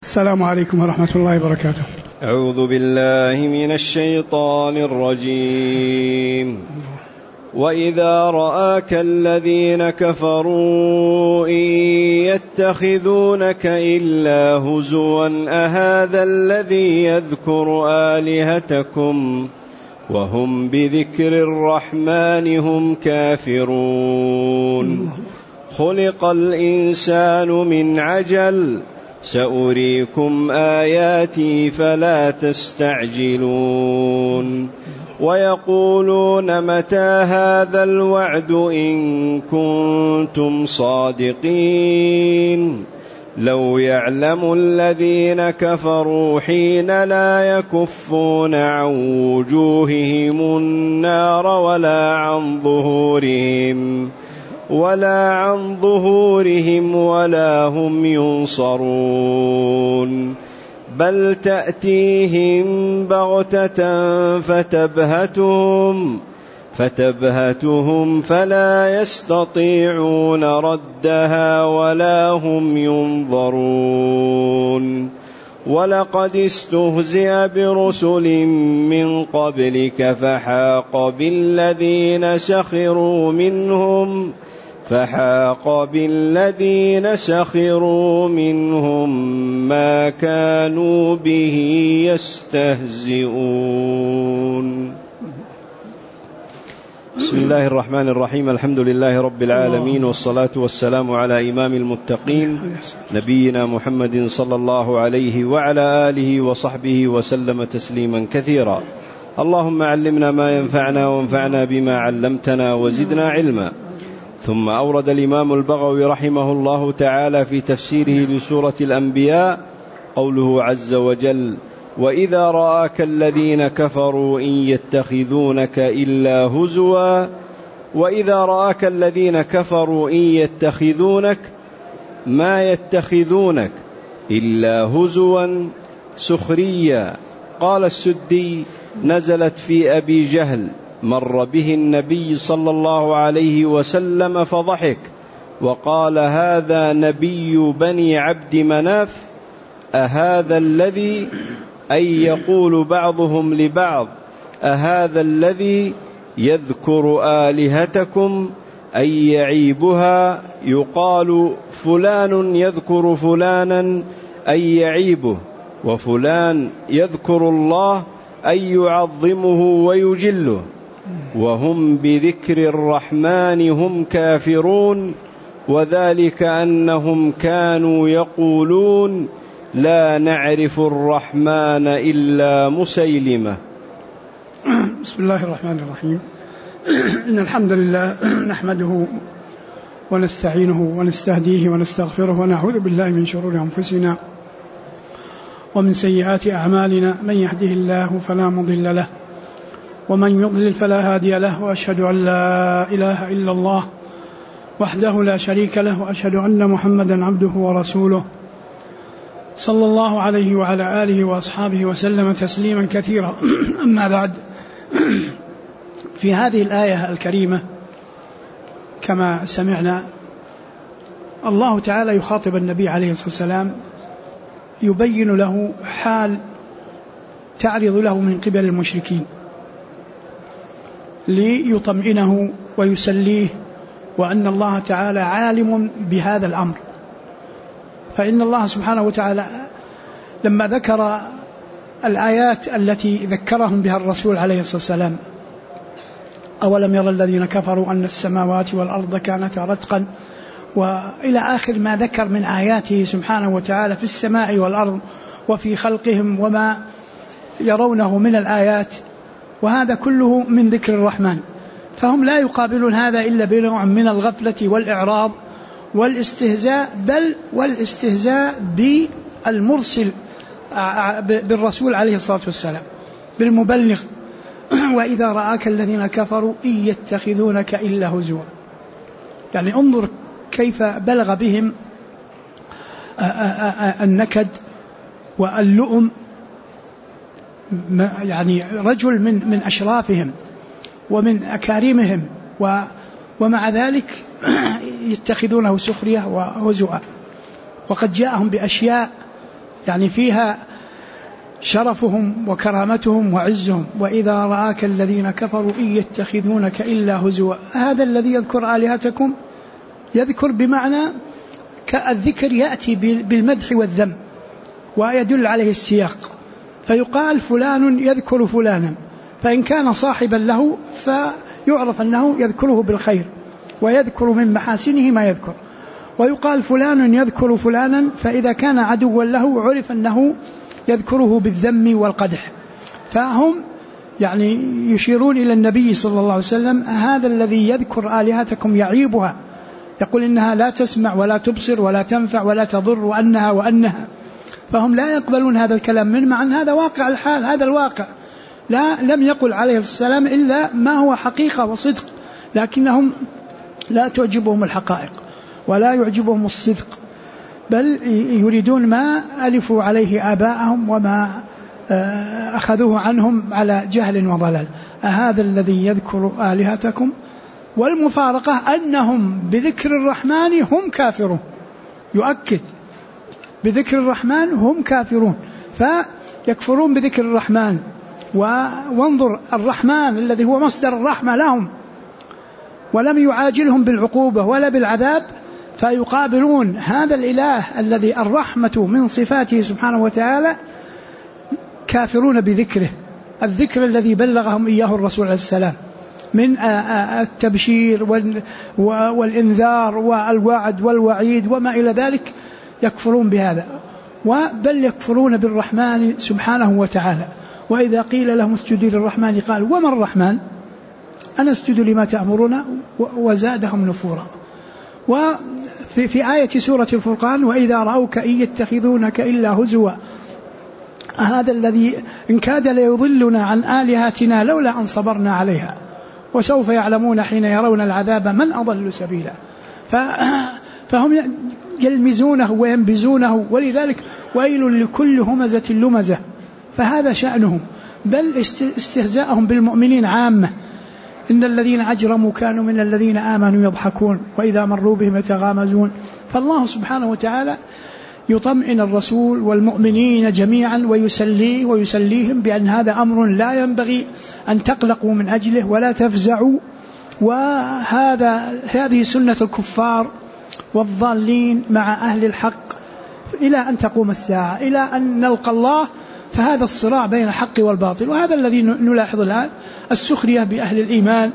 السلام عليكم ورحمة الله وبركاته. أعوذ بالله من الشيطان الرجيم. وإذا رآك الذين كفروا إن يتخذونك إلا هزوا أهذا الذي يذكر آلهتكم وهم بذكر الرحمن هم كافرون. خلق الإنسان من عجل سأريكم آياتي فلا تستعجلون. ويقولون متى هذا الوعد إن كنتم صادقين. لو يعلم الذين كفروا حين لا يكفون عن وجوههم النار ولا عن ظهورهم ولا هم ينصرون. بل تأتيهم بغتة فتبهتهم فلا يستطيعون ردها ولا هم ينظرون. ولقد استهزئ برسل من قبلك فحاق بالذين سخروا منهم ما كانوا به يستهزئون. بسم الله الرحمن الرحيم. الحمد لله رب العالمين، والصلاة والسلام على إمام المتقين نبينا محمد صلى الله عليه وعلى آله وصحبه وسلم تسليما كثيرا. اللهم علمنا ما ينفعنا وانفعنا بما علمتنا وزدنا علما. ثم أورد الإمام البغوي رحمه الله تعالى في تفسيره لسورة الأنبياء قوله عز وجل: وإذا رآك الذين كفروا إن يتخذونك إلا هزوا. وإذا رآك الذين كفروا إن يتخذونك ما يتخذونك إلا هزوا سخريا. قال السدي: نزلت في أبي جهل، مر به النبي صلى الله عليه وسلم فضحك وقال: هذا نبي بني عبد مناف. أهذا الذي، أي يقول بعضهم لبعض: أهذا الذي يذكر آلهتكم، أي يعيبها. يقال فلان يذكر فلانا أي يعيبه، وفلان يذكر الله أي يعظمه ويجله. وهم بذكر الرحمن هم كافرون، وذلك أنهم كانوا يقولون: لا نعرف الرحمن إلا مسيلمة. بسم الله الرحمن الرحيم. إن الحمد لله نحمده ونستعينه ونستهديه ونستغفره ونعوذ بالله من شرور أنفسنا ومن سيئات أعمالنا. من يهده الله فلا مضل له ومن يضلل فلا هادي له. وأشهد أن لا إله إلا الله وحده لا شريك له، وأشهد أن محمدا عبده ورسوله صلى الله عليه وعلى آله وأصحابه وسلم تسليما كثيرا. أما بعد، في هذه الآية الكريمة كما سمعنا الله تعالى يخاطب النبي عليه الصلاة والسلام، يبين له حال تعرض له من قبل المشركين ليطمئنه ويسليه، وأن الله تعالى عالم بهذا الأمر. فإن الله سبحانه وتعالى لما ذكر الآيات التي ذكرهم بها الرسول عليه الصلاة والسلام: أولم يرى الذين كفروا أن السماوات والأرض كانتا رتقا، وإلى آخر ما ذكر من آياته سبحانه وتعالى في السماء والأرض وفي خلقهم وما يرونه من الآيات، وهذا كله من ذكر الرحمن. فهم لا يقابلون هذا إلا بنوع من الغفلة والإعراض والاستهزاء، بل والاستهزاء بالمرسل بالرسول عليه الصلاة والسلام، بالمبلغ. وإذا رآك الذين كفروا إن يتخذونك إلا هزوا. يعني انظر كيف بلغ بهم النكد واللؤم. يعني رجل من أشرافهم ومن أكارمهم، ومع ذلك يتخذونه سخرية وهزوا. وقد جاءهم بأشياء يعني فيها شرفهم وكرامتهم وعزهم. وإذا رآك الذين كفروا إن يتخذونك إلا هزوا. هذا الذي يذكر آلهتكم يذكر بمعنى الذكر يأتي بالمدح والذم ويدل عليه السياق، فيقال فلان يذكر فلانا، فإن كان صاحبا له فيعرف أنه يذكره بالخير ويذكر من محاسنه ما يذكر. ويقال فلان يذكر فلانا، فإذا كان عدوا له عرف أنه يذكره بالذم والقدح. فهم يعني يشيرون إلى النبي صلى الله عليه وسلم هذا الذي يذكر آلهتكم يعيبها، يقول إنها لا تسمع ولا تبصر ولا تنفع ولا تضر وأنها. فهم لا يقبلون هذا الكلام من مع أن هذا واقع الحال، هذا الواقع. لم يقل عليه السلام إلا ما هو حقيقة وصدق، لكنهم لا تعجبهم الحقائق ولا يعجبهم الصدق، بل يريدون ما ألفوا عليه آباءهم وما أخذوه عنهم على جهل وضلال. هذا الذي يذكر آلهتكم. والمفارقة أنهم بذكر الرحمن هم كافرون، يؤكد بذكر الرحمن هم كافرون، فيكفرون بذكر الرحمن. وانظر الرحمن الذي هو مصدر الرحمة لهم ولم يعاجلهم بالعقوبة ولا بالعذاب، فيقابلون هذا الإله الذي الرحمة من صفاته سبحانه وتعالى، كافرون بذكره، الذكر الذي بلغهم إياه الرسول عليه السلام من التبشير والإنذار والوعد والوعيد وما إلى ذلك، يكفرون بهذا. بل يكفرون بالرحمن سبحانه وتعالى. وإذا قيل لهم اسجدوا للرحمن قال وما الرحمن أنا أسجد لما تأمرون وزادهم نفورا. وفي آية سورة الفرقان وإذا رأوك إن يتخذونك إلا هزوا. هذا الذي إن كاد ليضلنا عن آلهتنا لولا أن صبرنا عليها وسوف يعلمون حين يرون العذاب من أضل سبيلا. فهم يلمزونه وينبزونه، ولذلك ويل لكل همزة لمزة، فهذا شأنهم. بل استهزاءهم بالمؤمنين عامة. إن الذين أجرموا كانوا من الذين آمنوا يضحكون وإذا مروا بهم يتغامزون. فالله سبحانه وتعالى يطمئن الرسول والمؤمنين جميعا ويسليهم بأن هذا أمر لا ينبغي أن تقلقوا من أجله ولا تفزعوا، هذه سنة الكفار والضالين مع أهل الحق إلى أن تقوم الساعة، إلى أن نلقى الله. فهذا الصراع بين الحق والباطل، وهذا الذي نلاحظ الآن، السخرية بأهل الإيمان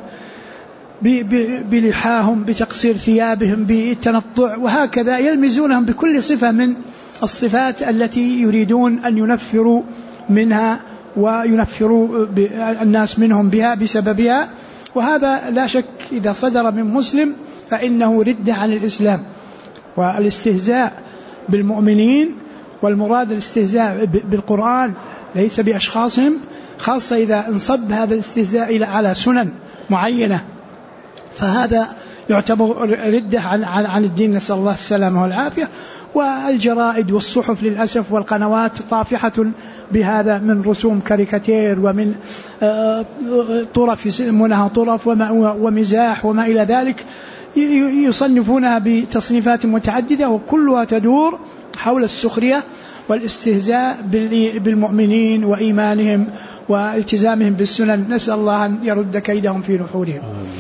بلحاهم، بتقصير ثيابهم، بالتنطع، وهكذا يلمزونهم بكل صفة من الصفات التي يريدون أن ينفروا منها وينفروا الناس منهم بها بسببها. وهذا لا شك إذا صدر من مسلم فإنه ردة عن الإسلام. والاستهزاء بالمؤمنين، والمراد الاستهزاء بالقرآن ليس بأشخاصهم، خاصة إذا انصب هذا الاستهزاء على سنن معينة، فهذا يعتبر ردة عن الدين، نسأل الله السلامة والعافية. والجرائد والصحف للأسف والقنوات طافحة بهذا من رسوم كاريكاتير ومن طرف يسمونها طرف ومزاح وما إلى ذلك، يصنفونها بتصنيفات متعددة وكلها تدور حول السخرية والاستهزاء بالمؤمنين وإيمانهم والتزامهم بالسنن. نسأل الله أن يرد كيدهم في نحورهم.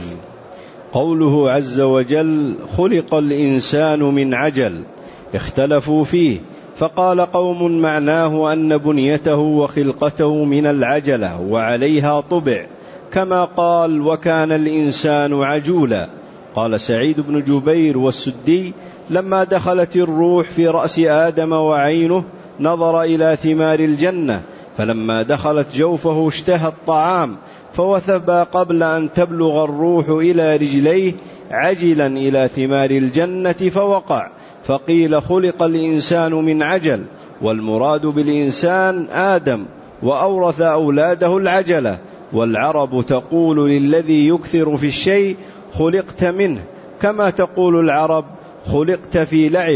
قوله عز وجل خلق الإنسان من عجل اختلفوا فيه، فقال قوم معناه أن بنيته وخلقته من العجلة وعليها طبع، كما قال وكان الإنسان عجولا. قال سعيد بن جبير والسدي لما دخلت الروح في رأس آدم وعينه نظر إلى ثمار الجنة، فلما دخلت جوفه اشتهى الطعام فوثب قبل أن تبلغ الروح إلى رجليه عجلا إلى ثمار الجنة فوقع، فقيل خلق الإنسان من عجل، والمراد بالإنسان آدم، وأورث أولاده العجلة. والعرب تقول للذي يكثر في الشيء خلقت منه، كما تقول العرب خلقت في لعب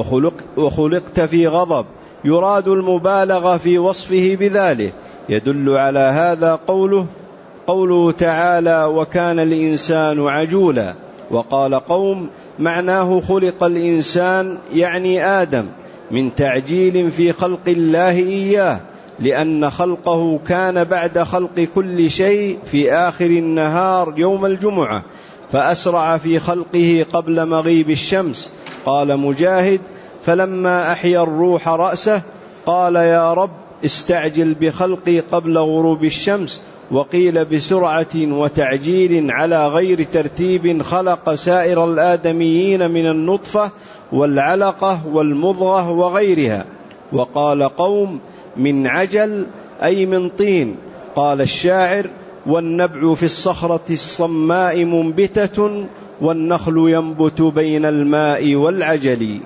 وخلقت في غضب، يراد المبالغة في وصفه بذلك. يدل على هذا قوله تعالى وكان الإنسان عجولا. وقال قوم معناه خلق الإنسان يعني آدم، من تعجيل في خلق الله إياه، لأن خلقه كان بعد خلق كل شيء في آخر النهار يوم الجمعة، فأسرع في خلقه قبل مغيب الشمس. قال مجاهد: فلما أحيا الروح رأسه قال: يا رب استعجل بخلقي قبل غروب الشمس. وقيل بسرعة وتعجيل على غير ترتيب خلق سائر الآدميين من النطفة والعلقة والمضغة وغيرها. وقال قوم: من عجل أي من طين. قال الشاعر: والنبع في الصخرة الصماء منبتة، والنخل ينبت بين الماء والعجل.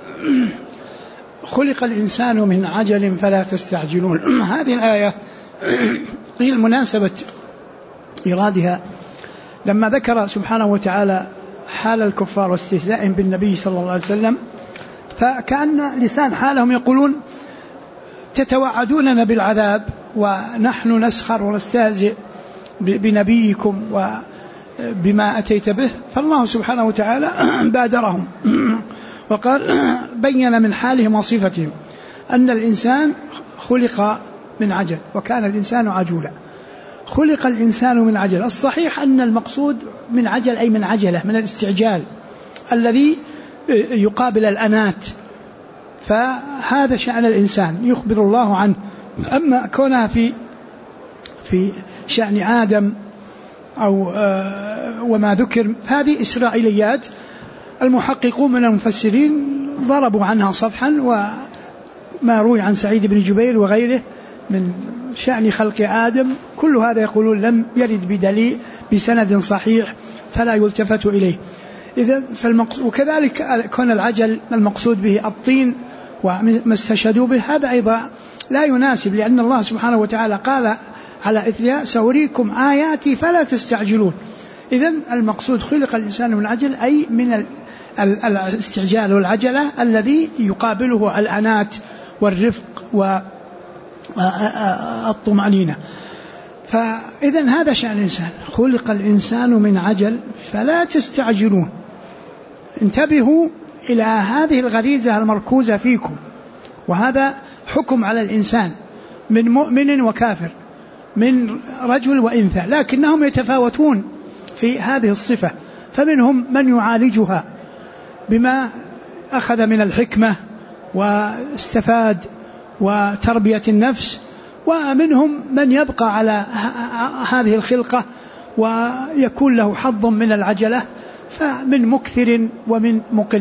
خلق الإنسان من عجل فلا تستعجلون. هذه الآية قيل مناسبة إرادها لما ذكر سبحانه وتعالى حال الكفار واستهزائهم بالنبي صلى الله عليه وسلم، فكأن لسان حالهم يقولون: تتوعدوننا بالعذاب ونحن نسخر ونستهزئ بنبيكم وبما أتيت به. فالله سبحانه وتعالى بادرهم وقال بين من حالهم وصفتهم أن الإنسان خلق من عجل وكان الإنسان عجولا. خلق الإنسان من عجل، الصحيح أن المقصود من عجل أي من عجلة، من الاستعجال الذي يقابل الأنات، فهذا شأن الإنسان يخبر الله عنه. أما كونها في شأن آدم أو وما ذكر، هذه إسرائيليات المحققون من المفسرين ضربوا عنها صفحا، وما روي عن سعيد بن جبير وغيره من شأن خلق آدم كل هذا يقولون لم يرد بدليل بسند صحيح فلا يلتفت إليه. وكذلك كون العجل المقصود به الطين وما استشهدوا به، هذا أيضا لا يناسب، لأن الله سبحانه وتعالى قال على إثرها: سأريكم آياتي فلا تستعجلون. إذن المقصود خلق الإنسان من عجل أي من الاستعجال والعجلة الذي يقابله الأنات والرفق والطمأنينة. فإذن هذا شأن الإنسان، خلق الإنسان من عجل فلا تستعجلون. انتبهوا إلى هذه الغريزة المركوزة فيكم، وهذا حكم على الإنسان من مؤمن وكافر، من رجل وإنثى، لكنهم يتفاوتون في هذه الصفة. فمنهم من يعالجها بما أخذ من الحكمة واستفاد وتربية النفس، ومنهم من يبقى على هذه الخلقة ويكون له حظ من العجلة، فمن مكثر ومن مقل.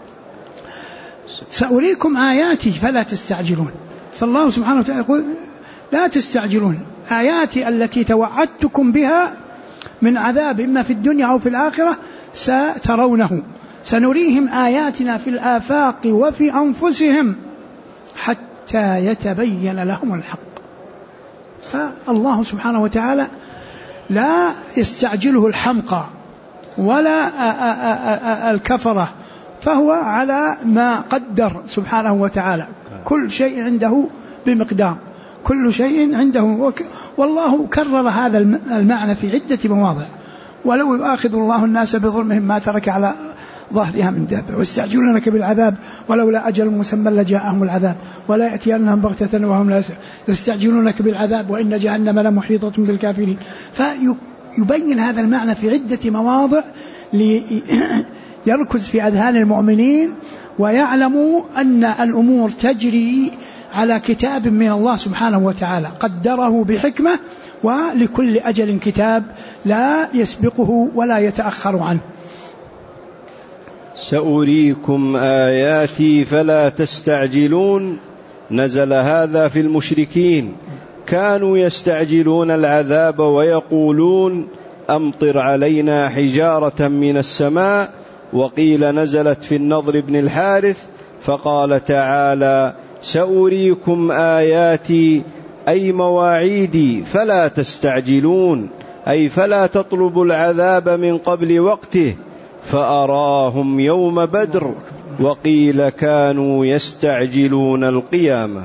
سأريكم آياتي فلا تستعجلون. فالله سبحانه وتعالى يقول: لا تستعجلون، آياتي التي توعدتكم بها من عذاب إما في الدنيا أو في الآخرة سترونه، سنريهم آياتنا في الآفاق وفي أنفسهم حتى يتبين لهم الحق. فالله سبحانه وتعالى لا يستعجله الحمقى ولا الكفرة، فهو على ما قدر سبحانه وتعالى، كل شيء عنده بمقدار، كل شيء عنده. والله كرر هذا المعنى في عدة مواضع: ولو يؤاخذ الله الناس بظلمهم ما ترك على ظهرها من دابة، واستعجلونك بالعذاب ولولا أجل مسمى لجاءهم العذاب ولا يأتينهم بغتة وهم لا يستعجلونك بالعذاب وإن جهنم لمحيطة بالكافرين. فيبين هذا المعنى في عدة مواضع ليركز في أذهان المؤمنين ويعلموا أن الأمور تجري على كتاب من الله سبحانه وتعالى قدره بحكمة، ولكل أجل كتاب لا يسبقه ولا يتأخر عنه. سأريكم آياتي فلا تستعجلون. نزل هذا في المشركين، كانوا يستعجلون العذاب ويقولون: أمطر علينا حجارة من السماء. وقيل نزلت في النضر بن الحارث، فقال تعالى: سأريكم آياتي أي مواعيدي فلا تستعجلون، أي فلا تطلبوا العذاب من قبل وقته. فأراهم يوم بدر. وقيل كانوا يستعجلون القيامة.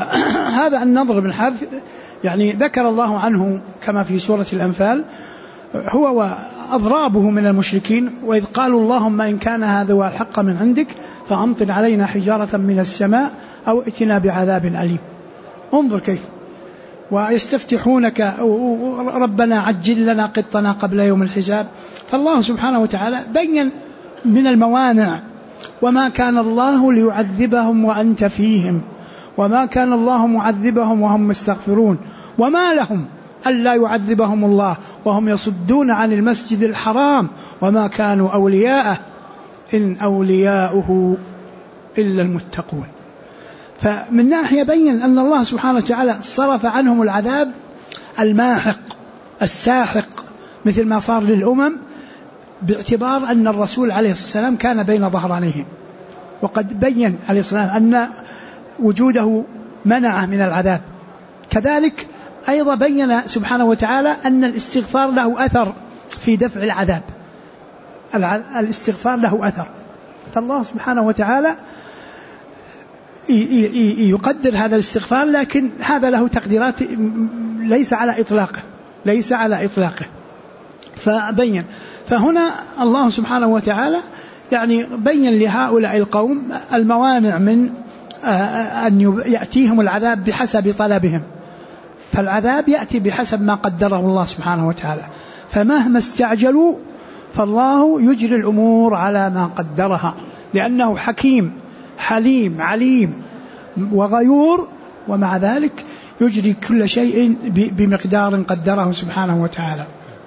فهذا النضر بن الحارث يعني ذكر الله عنه كما في سورة الأنفال هو وأضرابه من المشركين، وإذ قالوا اللهم إن كان هذا هو الحق من عندك فأمطر علينا حجارة من السماء أو ائتنا بعذاب أليم. انظر كيف. ويستفتحونك ربنا عجل لنا قطنا قبل يوم الحساب. فالله سبحانه وتعالى بين من الموانع: وما كان الله ليعذبهم وأنت فيهم، وما كان الله معذبهم وهم مستغفرون، وما لهم ألا يعذبهم الله وهم يصدون عن المسجد الحرام وما كانوا أولياءه إن أولياؤه إلا المتقون. فمن ناحية بين أن الله سبحانه وتعالى صرف عنهم العذاب الماحق الساحق مثل ما صار للأمم، باعتبار أن الرسول عليه الصلاة والسلام كان بين ظهرانيهم، وقد بين عليه الصلاة والسلام أن وجوده منعه من العذاب. كذلك أيضا بين سبحانه وتعالى أن الاستغفار له أثر في دفع العذاب، الاستغفار له أثر. فالله سبحانه وتعالى يقدر هذا الاستغفار، لكن هذا له تقديرات ليس على إطلاقه فبين. فهنا الله سبحانه وتعالى يعني بين لهؤلاء القوم الموانع من أن يأتيهم العذاب بحسب طلبهم، فالعذاب يأتي بحسب ما قدره الله سبحانه وتعالى. فمهما استعجلوا فالله يجري الأمور على ما قدرها، لأنه حكيم حليم عليم وغيور، ومع ذلك يجري كل شيء بمقدار قدره سبحانه وتعالى.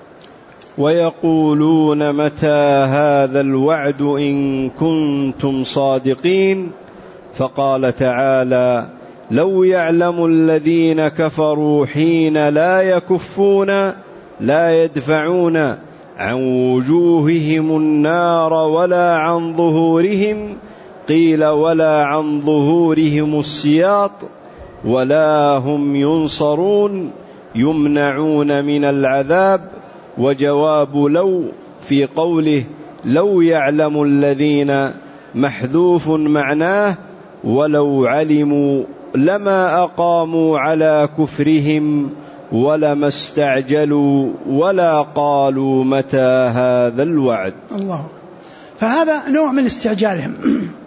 ويقولون متى هذا الوعد إن كنتم صادقين. فقال تعالى: لو يعلم الذين كفروا حين لا يكفون لا يدفعون عن وجوههم النار ولا عن ظهورهم، قيل ولا عن ظهورهم السياط، ولا هم ينصرون يمنعون من العذاب. وجواب لو في قوله لو يعلم الذين محذوف معناه ولو علموا لما أقاموا على كفرهم ولما استعجلوا ولا قالوا متى هذا الوعد. الله. فهذا نوع من استعجالهم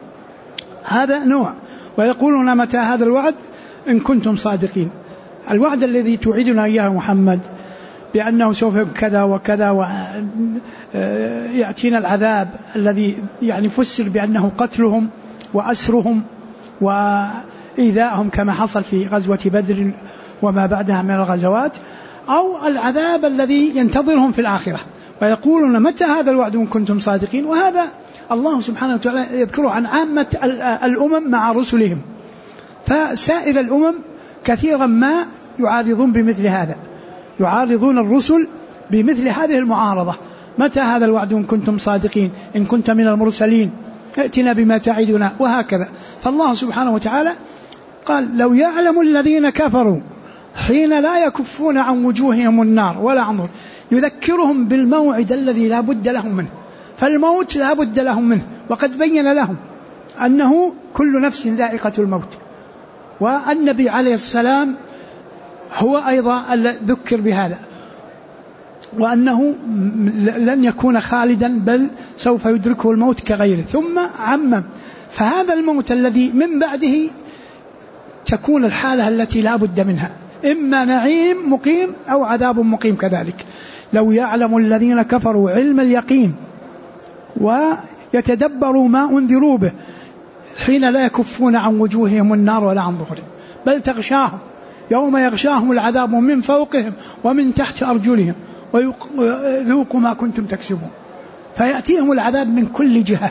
هذا نوع. ويقولون متى هذا الوعد إن كنتم صادقين. الوعد الذي توعدنا إياه محمد بأنه سوف كذا وكذا ويأتينا العذاب الذي يعني فسر بأنه قتلهم وأسرهم وإيذائهم كما حصل في غزوة بدر وما بعدها من الغزوات، أو العذاب الذي ينتظرهم في الآخرة. ويقولون متى هذا الوعد إن كنتم صادقين. وهذا الله سبحانه وتعالى يذكره عن عامة الأمم مع رسلهم، فسائر الأمم كثيرا ما يعارضون بمثل هذا، يعارضون الرسل بمثل هذه المعارضة: متى هذا الوعد إن كنتم صادقين، إن كنت من المرسلين ائتنا بما تعدنا، وهكذا. فالله سبحانه وتعالى قال: لو يعلم الذين كفروا حين لا يكفون عن وجوههم النار ولا عن ظهورهم، يذكرهم بالموعد الذي لا بد لهم منه. فالموت لا بد لهم منه، وقد بين لهم أنه كل نفس ذائقة الموت، والنبي عليه السلام هو أيضا ذكر بهذا، وأنه لن يكون خالدا بل سوف يدركه الموت كغيره، ثم عمم. فهذا الموت الذي من بعده تكون الحالة التي لا بد منها، إما نعيم مقيم أو عذاب مقيم كذلك. لو يعلم الذين كفروا علم اليقين ويتدبروا ما أنذروا به حين لا يكفون عن وجوههم النار ولا عن ظهورهم، بل تغشاهم يوم يغشاهم العذاب من فوقهم ومن تحت أرجلهم ويذوقوا ما كنتم تكسبون. فيأتيهم العذاب من كل جهة،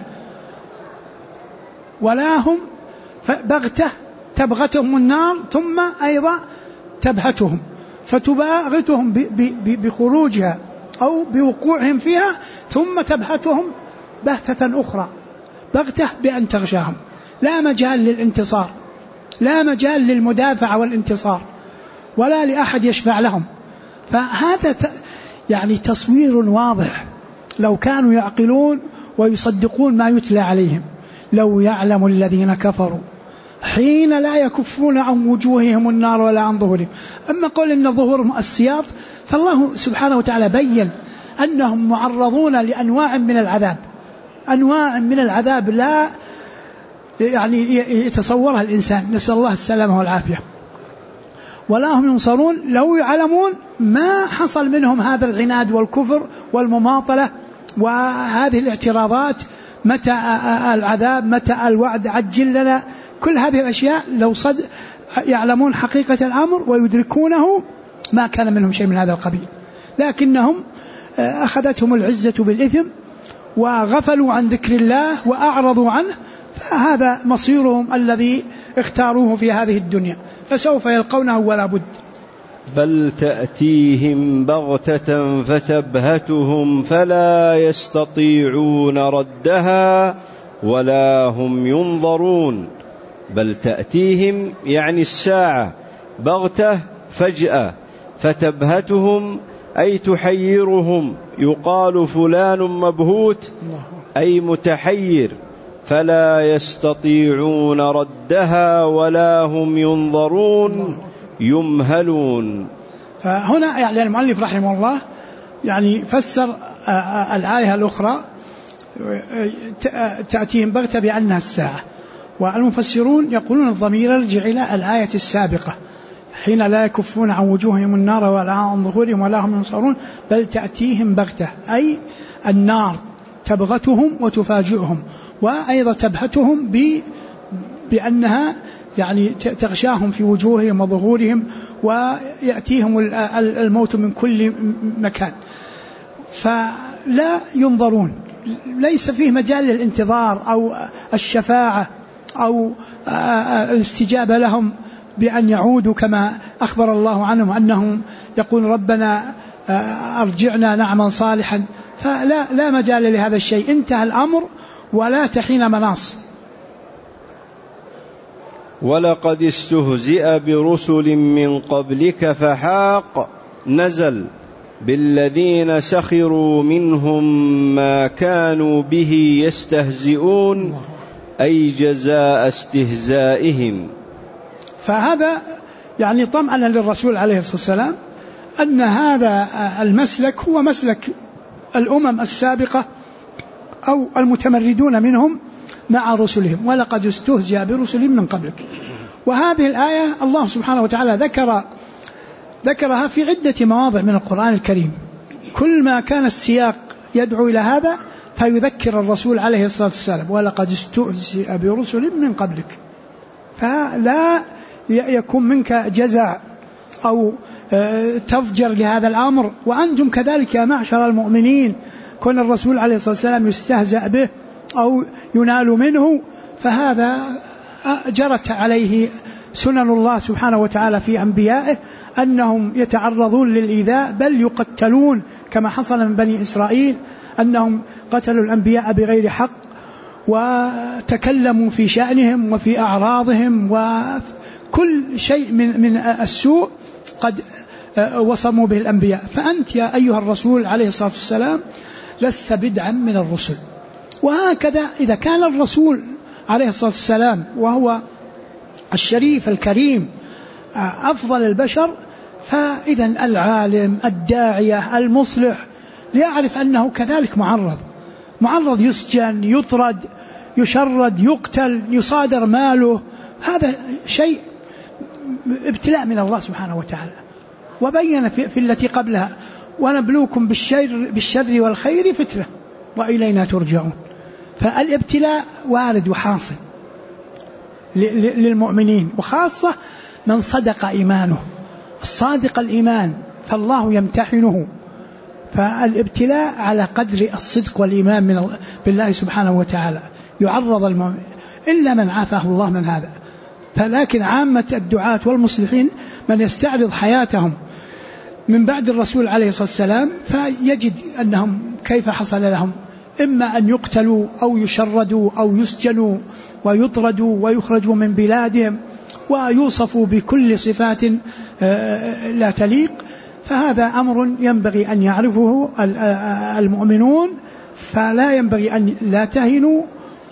ولا هم بغتة تبغتهم النار ثم أيضا تبهتهم، فتباغتهم بخروجها أو بوقوعهم فيها، ثم تبهتهم بهتة أخرى، بغتة بأن تغشاهم. لا مجال للانتصار، لا مجال للمدافع والانتصار، ولا لأحد يشفع لهم. فهذا يعني تصوير واضح لو كانوا يعقلون ويصدقون ما يتلى عليهم. لو يعلم الذين كفروا حين لا يكفون عن وجوههم النار ولا عن ظهورهم. أما قول إن ظهورهم السياط، فالله سبحانه وتعالى بين أنهم معرضون لأنواع من العذاب، أنواع من العذاب لا يعني يتصورها الإنسان، نسأل الله السلامة والعافية، ولا هم ينصرون. لو يعلمون ما حصل منهم هذا العناد والكفر والمماطلة وهذه الاعتراضات، متى العذاب، متى الوعد، عجل لنا، كل هذه الأشياء لو يعلمون حقيقة الأمر ويدركونه ما كان منهم شيء من هذا القبيل. لكنهم أخذتهم العزة بالإثم وغفلوا عن ذكر الله وأعرضوا عنه، فهذا مصيرهم الذي اختاروه في هذه الدنيا، فسوف يلقونه ولا بد. بل تأتيهم بغتة فتبهتهم فلا يستطيعون ردها ولا هم ينظرون. بل تأتيهم يعني الساعة بغتة فجأة، فتبهتهم أي تحيرهم، يقال فلان مبهوت أي متحير، فلا يستطيعون ردها ولا هم ينظرون يمهلون. فهنا يعني المؤلف رحمه الله يعني فسر الآية الأخرى تأتيهم بغتة بأنها الساعة، والمفسرون يقولون الضمير يرجع إلى الآية السابقة حين لا يكفون عن وجوههم النار ولا عن ظهورهم ولا هم ينصرون. بل تأتيهم بغتة أي النار تبغتهم وتفاجئهم، وأيضا تبهتهم بأنها يعني تغشاهم في وجوههم وظهورهم ويأتيهم الموت من كل مكان، فلا ينظرون، ليس فيه مجال للانتظار أو الشفاعة أو الاستجابة لهم بأن يعودوا كما أخبر الله عنهم أنهم يقول ربنا أرجعنا نعمل صالحا، فلا مجال لهذا الشيء، انتهى الأمر ولا تحين مناص. ولقد استهزئ برسل من قبلك فحاق نزل بالذين سخروا منهم ما كانوا به يستهزئون أي جزاء استهزائهم. فهذا يعني طمأنا للرسول عليه الصلاة والسلام أن هذا المسلك هو مسلك الأمم السابقة أو المتمردون منهم مع رسلهم. ولقد استهزئ برسل من قبلك، وهذه الآية الله سبحانه وتعالى ذكرها في عدة مواضع من القرآن الكريم، كل ما كان السياق يدعو إلى هذا فيذكر الرسول عليه الصلاة والسلام ولقد استهزئ برسل من قبلك، فلا يكون منك جزع أو تضجر لهذا الأمر. وأنتم كذلك يا معشر المؤمنين، كون الرسول عليه الصلاة والسلام يستهزأ به أو ينال منه، فهذا جرت عليه سنن الله سبحانه وتعالى في أنبيائه أنهم يتعرضون للإيذاء بل يقتلون، كما حصل من بني إسرائيل أنهم قتلوا الأنبياء بغير حق وتكلموا في شأنهم وفي أعراضهم وكل شيء من السوء قد وصموا به الأنبياء. فأنت يا أيها الرسول عليه الصلاة والسلام لست بدعا من الرسل. وهكذا إذا كان الرسول عليه الصلاة والسلام وهو الشريف الكريم أفضل البشر، فإذا العالم الداعية المصلح ليعرف أنه كذلك معرض يسجن، يطرد، يشرد، يقتل، يصادر ماله، هذا شيء ابتلاء من الله سبحانه وتعالى. وبين في التي قبلها ونبلوكم بالشر والخير فتنة وإلينا ترجعون. فالابتلاء وارد وحاصل للمؤمنين، وخاصة من صدق إيمانه، الصادق الإيمان فالله يمتحنه. فالابتلاء على قدر الصدق والإيمان بالله سبحانه وتعالى يعرض المؤمن، إلا من عافاه الله من هذا. فلكن عامة الدعاة والمصلحين من يستعرض حياتهم من بعد الرسول عليه الصلاة والسلام فيجد أنهم كيف حصل لهم، إما أن يقتلوا أو يشردوا أو يسجنوا ويطردوا ويخرجوا من بلادهم ويوصفوا بكل صفات لا تليق. فهذا أمر ينبغي أن يعرفه المؤمنون، فلا ينبغي أن لا تهنوا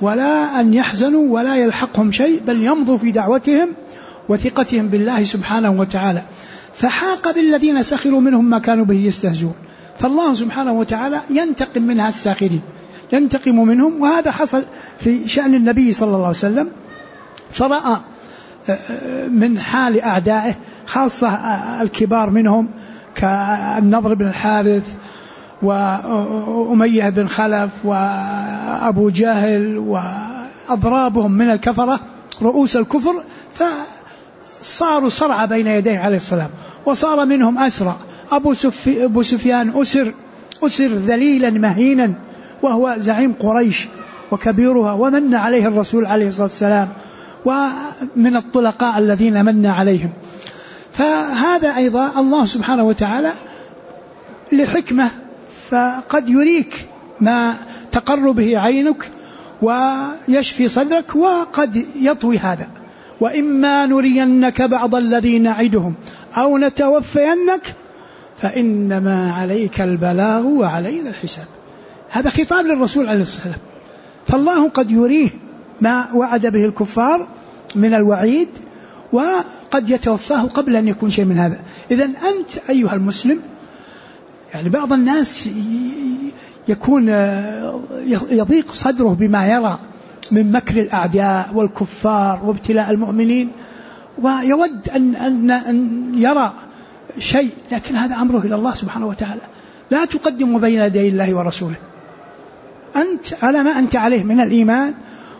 ولا أن يحزنوا ولا يلحقهم شيء، بل يمضوا في دعوتهم وثقتهم بالله سبحانه وتعالى. فحاق بالذين سخروا منهم ما كانوا به يستهزئون. فالله سبحانه وتعالى ينتقم من الساخرين، ينتقم منهم. وهذا حصل في شأن النبي صلى الله عليه وسلم، فرأى من حال أعدائه خاصة الكبار منهم كالنضر بن الحارث وأمية بن خلف وأبو جهل وأضرابهم من الكفرة رؤوس الكفر، فصاروا صرع بين يديه عليه السلام، وصار منهم أسرى. أبو سفيان أسر ذليلا مهينا وهو زعيم قريش وكبيرها، ومن عليه الرسول عليه الصلاة والسلام، ومن الطلقاء الذين من عليهم. فهذا أيضا الله سبحانه وتعالى لحكمة، فقد يريك ما تقر به عينك ويشفي صدرك، وقد يطوي هذا. وإما نرينك بعض الذي نعدهم أو نتوفينك فإنما عليك البلاغ وعلينا الحساب. هذا خطاب للرسول عليه الصلاة والسلام. فالله قد يريه ما وعد به الكفار من الوعيد، وقد يتوفاه قبل أن يكون شيء من هذا. إذن أنت أيها المسلم، يعني بعض الناس يكون يضيق صدره بما يرى من مكر الأعداء والكفار وابتلاء المؤمنين، ويود أن يرى شيء، لكن هذا أمره إلى الله سبحانه وتعالى. لا تقدم بين يدي الله ورسوله. أنت على ما أنت عليه من الإيمان،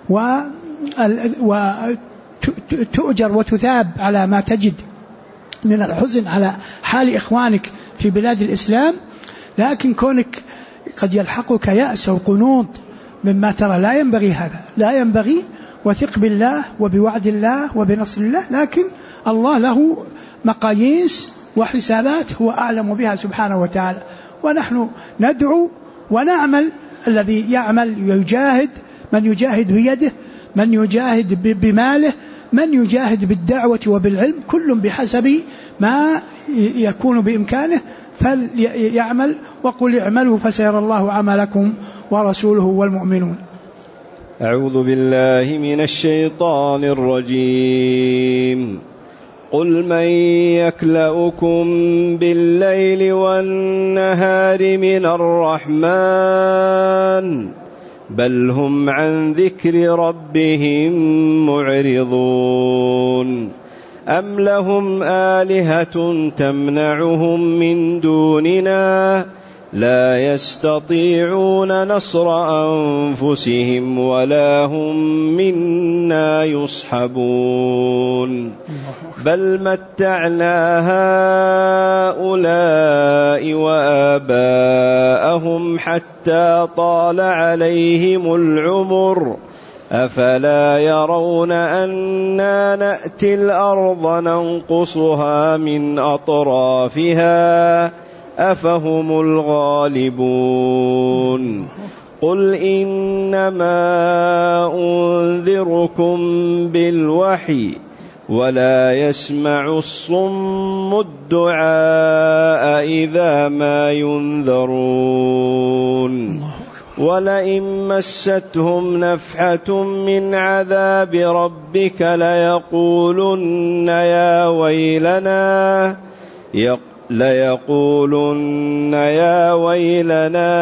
وتؤجر وتثاب على ما تجد من الحزن على حال إخوانك في بلاد الإسلام. لكن كونك قد يلحقك يأس وقنوط مما ترى، لا ينبغي هذا، لا ينبغي. وثق بالله وبوعد الله وبنصر الله، لكن الله له مقاييس وحسابات هو أعلم بها سبحانه وتعالى. ونحن ندعو ونعمل، الذي يعمل ويجاهد، من يجاهد بيده، من يجاهد بماله، من يجاهد بالدعوة وبالعلم، كل بحسب ما يكون بإمكانه فليعمل. وقل اعملوا فسيرى الله عملكم ورسوله والمؤمنون. أعوذ بالله من الشيطان الرجيم. قل من يكلؤكم بالليل والنهار من الرحمن بل هم عن ذكر ربهم معرضون أم لهم آلهة تمنعهم من دوننا لا يستطيعون نصر أنفسهم ولا هم منا يصحبون بل متعنا هؤلاء وآباءهم حتى طال عليهم العمر أفلا يرون أنا نأتي الأرض ننقصها من أطرافها أفهم الغالبون قل إنما أنذركم بالوحي ولا يسمع الصم الدعاء إذا ما ينذرون ولئن مستهم نفحة من عذاب ربك ليقولن يا ويلنا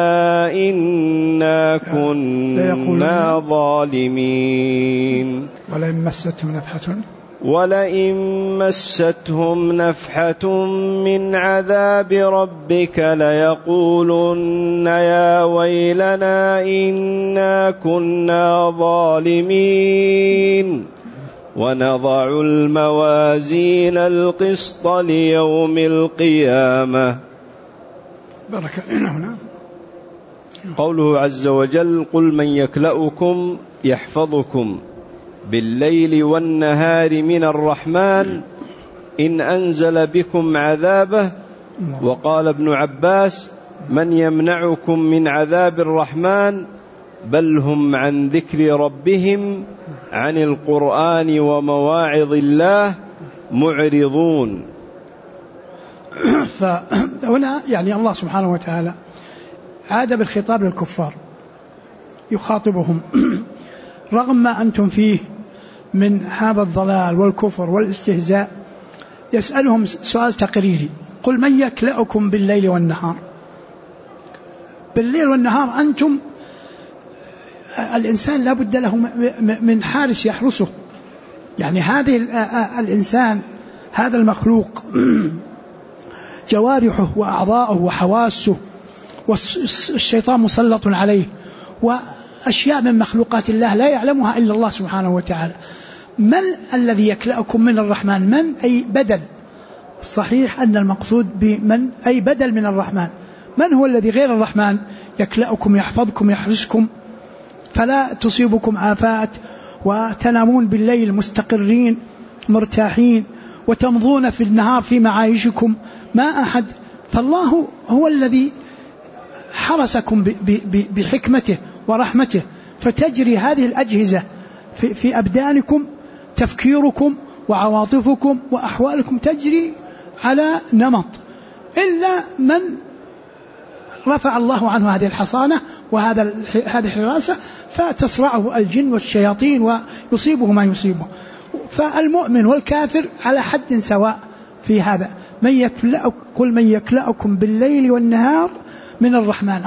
إنا كنا ظالمين ولئن مستهم نفحة من عذاب ربك ليقولن يا ويلنا إنا كنا ظالمين ونضع الموازين القسط ليوم القيامة. قوله عز وجل قل من يكلؤكم يحفظكم بالليل والنهار من الرحمن إن أنزل بكم عذابه. وقال ابن عباس من يمنعكم من عذاب الرحمن بل هم عن ذكر ربهم عن القرآن ومواعظ الله معرضون. فهنا يعني الله سبحانه وتعالى عاد بالخطاب للكفار يخاطبهم رغم ما أنتم فيه من هذا الضلال والكفر والاستهزاء، يسألهم سؤال تقريري: قل من يكلأكم بالليل والنهار؟ بالليل والنهار أنتم، الإنسان لا بد له من حارس يحرسه. يعني هذه الإنسان، هذا المخلوق، جوارحه وأعضاؤه وحواسه، والشيطان مسلط عليه، وأشياء من مخلوقات الله لا يعلمها إلا الله سبحانه وتعالى. من الذي يكلأكم من الرحمن؟ من أي بدل، صحيح أن المقصود بمن أي بدل من الرحمن. من هو الذي غير الرحمن يكلأكم، يحفظكم، يحرسكم، فلا تصيبكم آفات، وتنامون بالليل مستقرين مرتاحين، وتمضون في النهار في معايشكم؟ ما أحد. فالله هو الذي حرسكم بحكمته ورحمته، فتجري هذه الأجهزة في أبدانكم، تفكيركم وعواطفكم وأحوالكم تجري على نمط، إلا من رفع الله عنه هذه الحصانة وهذه الحراسة، فتصرعه الجن والشياطين ويصيبه ما يصيبه. فالمؤمن والكافر على حد سواء في هذا. قل من يكلأكم بالليل والنهار من الرحمن.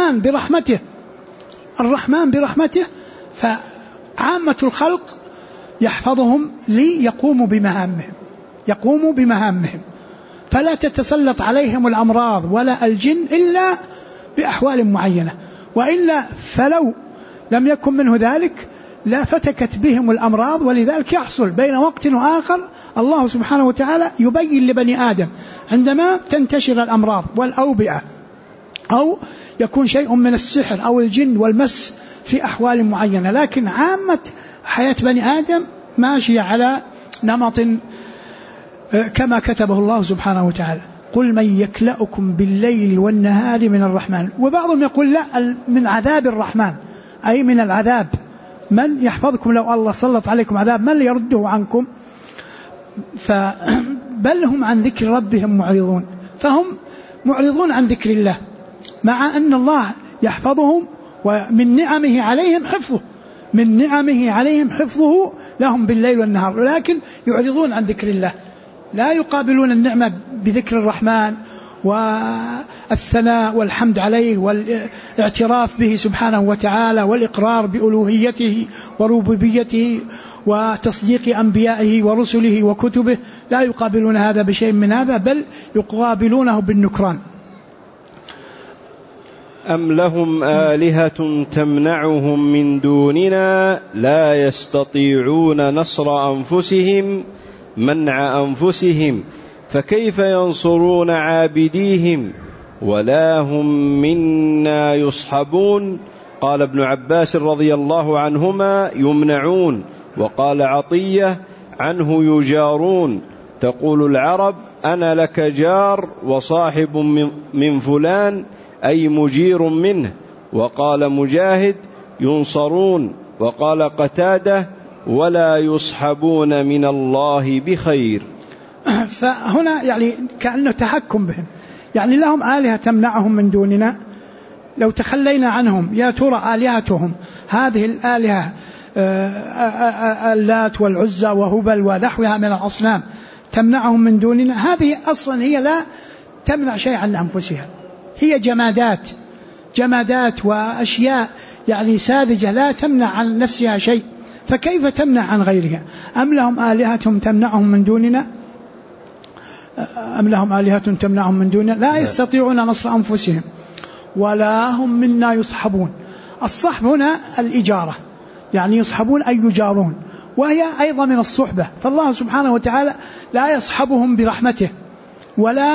الرحمن برحمته، فعامة الخلق يحفظهم ليقوموا بمهامهم، فلا تتسلط عليهم الأمراض ولا الجن إلا بأحوال معينة، وإلا فلو لم يكن منه ذلك لا فتكت بهم الأمراض. ولذلك يحصل بين وقت وآخر الله سبحانه وتعالى يبين لبني آدم عندما تنتشر الأمراض والأوبئة، أو يكون شيء من السحر أو الجن والمس في أحوال معينة، لكن عامة حياة بني آدم ماشية على نمط كما كتبه الله سبحانه وتعالى. قل من يكلأكم بالليل والنهار من الرحمن. وبعضهم يقول لا، من عذاب الرحمن، أي من العذاب. من يحفظكم لو الله سلط عليكم عذاب؟ من يرده عنكم؟ بل هم عن ذكر ربهم معرضون، فهم معرضون عن ذكر الله، مع أن الله يحفظهم، ومن نعمه عليهم حفظه لهم بالليل والنهار، ولكن يعرضون عن ذكر الله، لا يقابلون النعمة بذكر الرحمن والثناء والحمد عليه والاعتراف به سبحانه وتعالى، والإقرار بألوهيته وربوبيته وتصديق أنبيائه ورسله وكتبه. لا يقابلون هذا بشيء من هذا، بل يقابلونه بالنكران. أم لهم آلهة تمنعهم من دوننا لا يستطيعون نصر أنفسهم منع أنفسهم فكيف ينصرون عابديهم ولا هم منا يصحبون. قال ابن عباس رضي الله عنهما: يمنعون. وقال عطية: عنه يجارون. تقول العرب: أنا لك جار وصاحب من فلان، أي مجير منه. وقال مجاهد: ينصرون. وقال قتادة: ولا يصحبون من الله بخير. فهنا يعني كأنه تحكم بهم، يعني لهم آلهة تمنعهم من دوننا، لو تخلينا عنهم يا ترى آلهتهم هذه الآلهة اللات والعزى وهبل ونحوها من الأصنام تمنعهم من دوننا، هذه أصلا هي لا تمنع شيء عن أنفسها، هي جمادات وأشياء يعني ساذجة لا تمنع عن نفسها شيء، فكيف تمنع عن غيرها؟ أم لهم آلهة تمنعهم من دوننا لا يستطيعون نصر أنفسهم ولا هم منا يصحبون. الصحب هنا الإجارة، يعني يصحبون أي يجارون، وهي أيضا من الصحبة. فالله سبحانه وتعالى لا يصحبهم برحمته ولا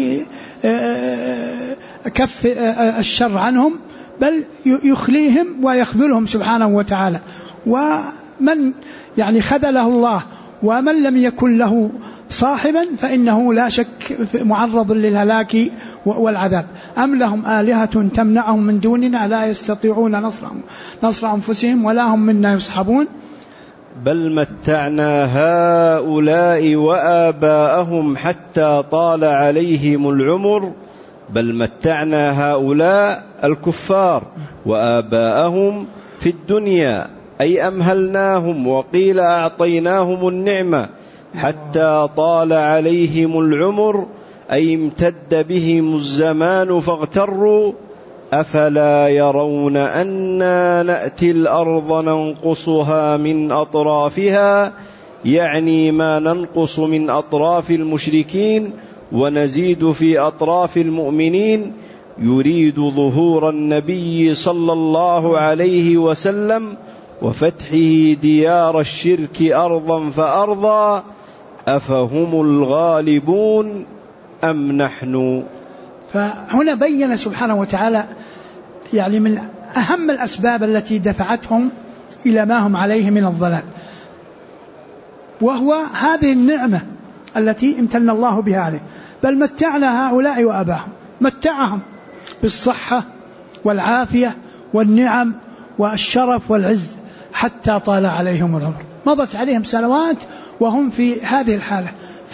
بكف الشر عنهم، بل يخليهم ويخذلهم سبحانه وتعالى. ومن يعني خذله الله ومن لم يكن له صاحبا فإنه لا شك معرض للهلاك والعذاب. أم لهم آلهة تمنعهم من دوننا لا يستطيعون نصر أنفسهم ولا هم منا يصحبون. بل متعنا هؤلاء وآباءهم حتى طال عليهم العمر بل متعنا هؤلاء الكفار وآباءهم في الدنيا، أي أمهلناهم، وقيل أعطيناهم النعمة حتى طال عليهم العمر، أي امتد بهم الزمان فاغتروا. أفلا يرون أنا نأتي الأرض ننقصها من أطرافها، يعني ما ننقص من أطراف المشركين ونزيد في أطراف المؤمنين، يريد ظهور النبي صلى الله عليه وسلم وفتحه ديار الشرك أرضا فأرضا. أفهم الغالبون أم نحن؟ فهنا بين سبحانه وتعالى يعني من أهم الأسباب التي دفعتهم إلى ما هم عليه من الضلال، وهو هذه النعمة التي امتن الله بها عليه. بل متعنا هؤلاء وأباهم، متعهم بالصحة والعافية والنعم والشرف والعز حتى طال عليهم العمر. مضت عليهم سنوات وهم في هذه الحالة،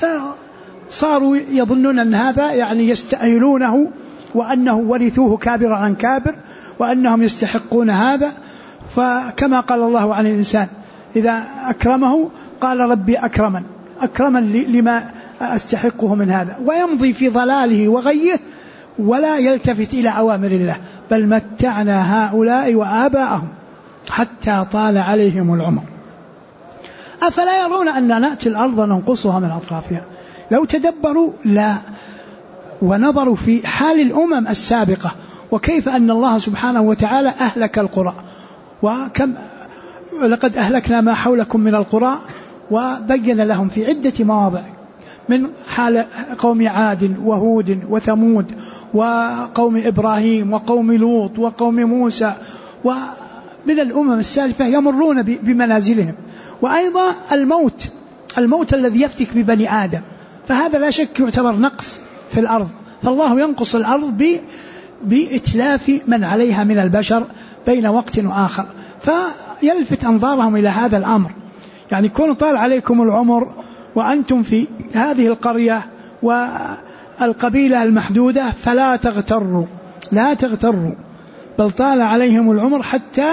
فصاروا يظنون أن هذا يعني يستأهلونه، وأنه ورثوه كابرا عن كابر، وأنهم يستحقون هذا. فكما قال الله عن الإنسان إذا أكرمه قال ربي أكرما لما أستحقه من هذا، ويمضي في ضلاله وغيه ولا يلتفت إلى أوامر الله. بل متعنا هؤلاء وآباءهم حتى طال عليهم العمر. أفلا يرون أن نأتي الأرض ننقصها من أطرافها؟ لو تدبروا لا ونظروا في حال الأمم السابقة، وكيف أن الله سبحانه وتعالى أهلك القرى، وكم لقد أهلكنا ما حولكم من القرى، وبين لهم في عدة مواضع من حال قوم عاد وهود وثمود وقوم إبراهيم وقوم لوط وقوم موسى ومن الأمم السالفة يمرون بمنازلهم. وأيضا الموت الذي يفتك ببني آدم، فهذا لا شك يعتبر نقص في الأرض، فالله ينقص الأرض بإتلاف من عليها من البشر بين وقت وآخر. فيلفت أنظارهم إلى هذا الأمر، يعني كون طال عليكم العمر وأنتم في هذه القرية والقبيلة المحدودة فلا تغتروا، لا تغتروا، بل طال عليهم العمر حتى